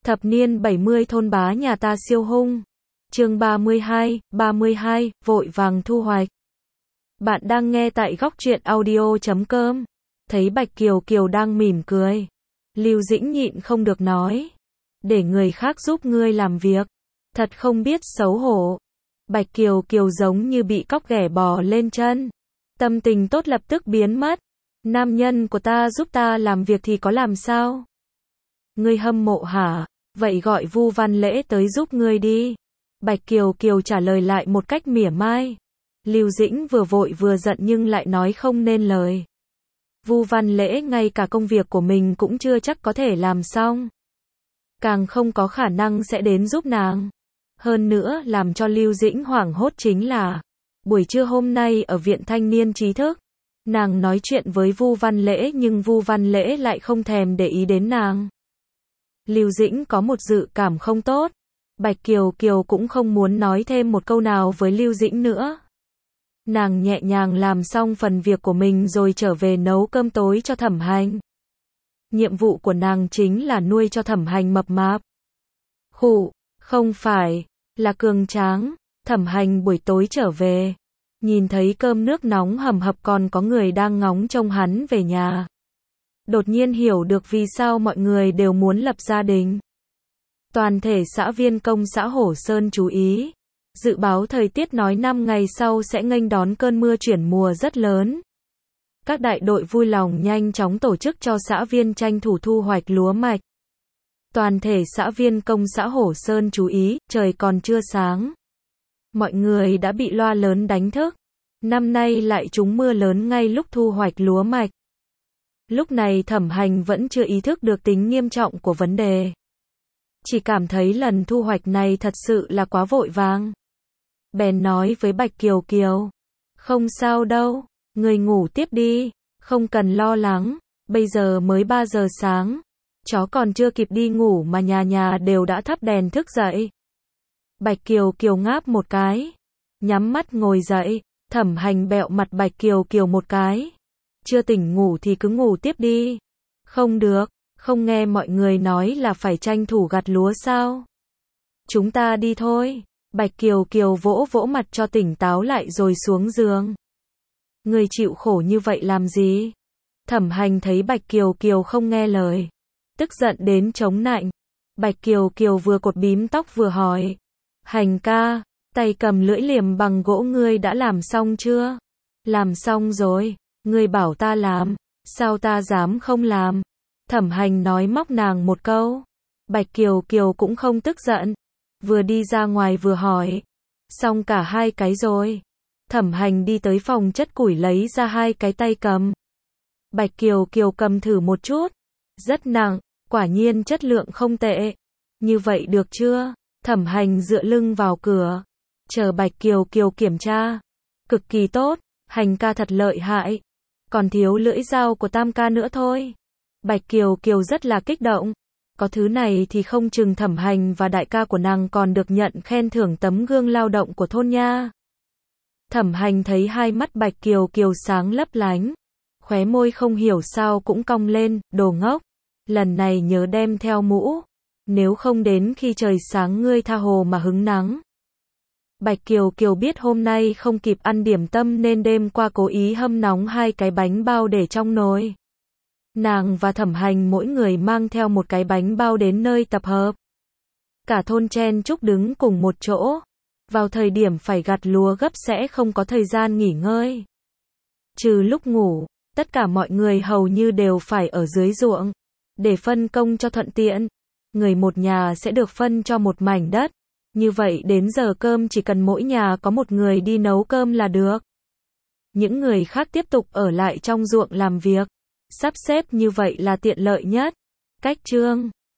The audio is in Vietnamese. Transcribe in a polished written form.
Thập niên 70 thôn bá nhà ta siêu hung. Chương 32, vội vàng thu hoạch. Bạn đang nghe tại góc truyện audio.com. Thấy Bạch Kiều Kiều đang mỉm cười, Lưu Dĩnh nhịn không được nói, để người khác giúp ngươi làm việc, thật không biết xấu hổ. Bạch Kiều Kiều giống như bị cóc ghẻ bò lên chân, tâm tình tốt lập tức biến mất. Nam nhân của ta giúp ta làm việc thì có làm sao? Ngươi hâm mộ hả? Vậy gọi Vu Văn Lễ tới giúp ngươi đi. Bạch Kiều Kiều trả lời lại một cách mỉa mai. Lưu Dĩnh vừa vội vừa giận nhưng lại nói không nên lời. Vu Văn Lễ ngay cả công việc của mình cũng chưa chắc có thể làm xong, càng không có khả năng sẽ đến giúp nàng. Hơn nữa làm cho Lưu Dĩnh hoảng hốt chính là buổi trưa hôm nay ở Viện Thanh niên Trí thức, nàng nói chuyện với Vu Văn Lễ nhưng Vu Văn Lễ lại không thèm để ý đến nàng. Lưu Dĩnh có một dự cảm không tốt. Bạch Kiều Kiều cũng không muốn nói thêm một câu nào với Lưu Dĩnh nữa. Nàng nhẹ nhàng làm xong phần việc của mình rồi trở về nấu cơm tối cho Thẩm Hành. Nhiệm vụ của nàng chính là nuôi cho Thẩm Hành mập mạp. Khụ, không phải, là cường tráng. Thẩm Hành buổi tối trở về, nhìn thấy cơm nước nóng hầm hập còn có người đang ngóng trông hắn về nhà. Đột nhiên hiểu được vì sao mọi người đều muốn lập gia đình. Toàn thể xã Viên Công xã Hổ Sơn chú ý. Dự báo thời tiết nói 5 ngày sau sẽ nghênh đón cơn mưa chuyển mùa rất lớn. Các đại đội vui lòng nhanh chóng tổ chức cho xã viên tranh thủ thu hoạch lúa mạch. Toàn thể xã Viên Công xã Hổ Sơn chú ý, trời còn chưa sáng. Mọi người đã bị loa lớn đánh thức. Năm nay lại trúng mưa lớn ngay lúc thu hoạch lúa mạch. Lúc này Thẩm Hành vẫn chưa ý thức được tính nghiêm trọng của vấn đề. Chỉ cảm thấy lần thu hoạch này thật sự là quá vội vàng. Bèn nói với Bạch Kiều Kiều, không sao đâu, người ngủ tiếp đi, không cần lo lắng, bây giờ mới 3 giờ sáng, chó còn chưa kịp đi ngủ mà nhà nhà đều đã thắp đèn thức dậy. Bạch Kiều Kiều ngáp một cái, nhắm mắt ngồi dậy. Thẩm Hành bẹo mặt Bạch Kiều Kiều một cái, chưa tỉnh ngủ thì cứ ngủ tiếp đi. Không được, không nghe mọi người nói là phải tranh thủ gặt lúa sao? Chúng ta đi thôi. Bạch Kiều Kiều vỗ vỗ mặt cho tỉnh táo lại rồi xuống giường. Người chịu khổ như vậy làm gì? Thẩm Hành thấy Bạch Kiều Kiều không nghe lời, tức giận đến chống nạnh. Bạch Kiều Kiều vừa cột bím tóc vừa hỏi, Hành ca, tay cầm lưỡi liềm bằng gỗ ngươi đã làm xong chưa? Làm xong rồi, ngươi bảo ta làm, sao ta dám không làm? Thẩm Hành nói móc nàng một câu. Bạch Kiều Kiều cũng không tức giận, vừa đi ra ngoài vừa hỏi, xong cả hai cái rồi. Thẩm Hành đi tới phòng chất củi lấy ra 2 cái tay cầm. Bạch Kiều Kiều cầm thử một chút, rất nặng, quả nhiên chất lượng không tệ. Như vậy được chưa? Thẩm Hành dựa lưng vào cửa, chờ Bạch Kiều Kiều kiểm tra. Cực kỳ tốt, Hành ca thật lợi hại. Còn thiếu lưỡi dao của Tam ca nữa thôi. Bạch Kiều Kiều rất là kích động. Có thứ này thì không chừng Thẩm Hành và đại ca của nàng còn được nhận khen thưởng tấm gương lao động của thôn nha. Thẩm Hành thấy hai mắt Bạch Kiều Kiều sáng lấp lánh, khóe môi không hiểu sao cũng cong lên, đồ ngốc, lần này nhớ đem theo mũ, nếu không đến khi trời sáng ngươi tha hồ mà hứng nắng. Bạch Kiều Kiều biết hôm nay không kịp ăn điểm tâm nên đêm qua cố ý hâm nóng 2 cái bánh bao để trong nồi. Nàng và Thẩm Hành mỗi người mang theo một cái bánh bao đến nơi tập hợp. Cả thôn chen chúc đứng cùng một chỗ. Vào thời điểm phải gặt lúa gấp sẽ không có thời gian nghỉ ngơi. Trừ lúc ngủ, tất cả mọi người hầu như đều phải ở dưới ruộng. Để phân công cho thuận tiện, người một nhà sẽ được phân cho một mảnh đất. Như vậy đến giờ cơm chỉ cần mỗi nhà có một người đi nấu cơm là được. Những người khác tiếp tục ở lại trong ruộng làm việc. Sắp xếp như vậy là tiện lợi nhất. Cách chương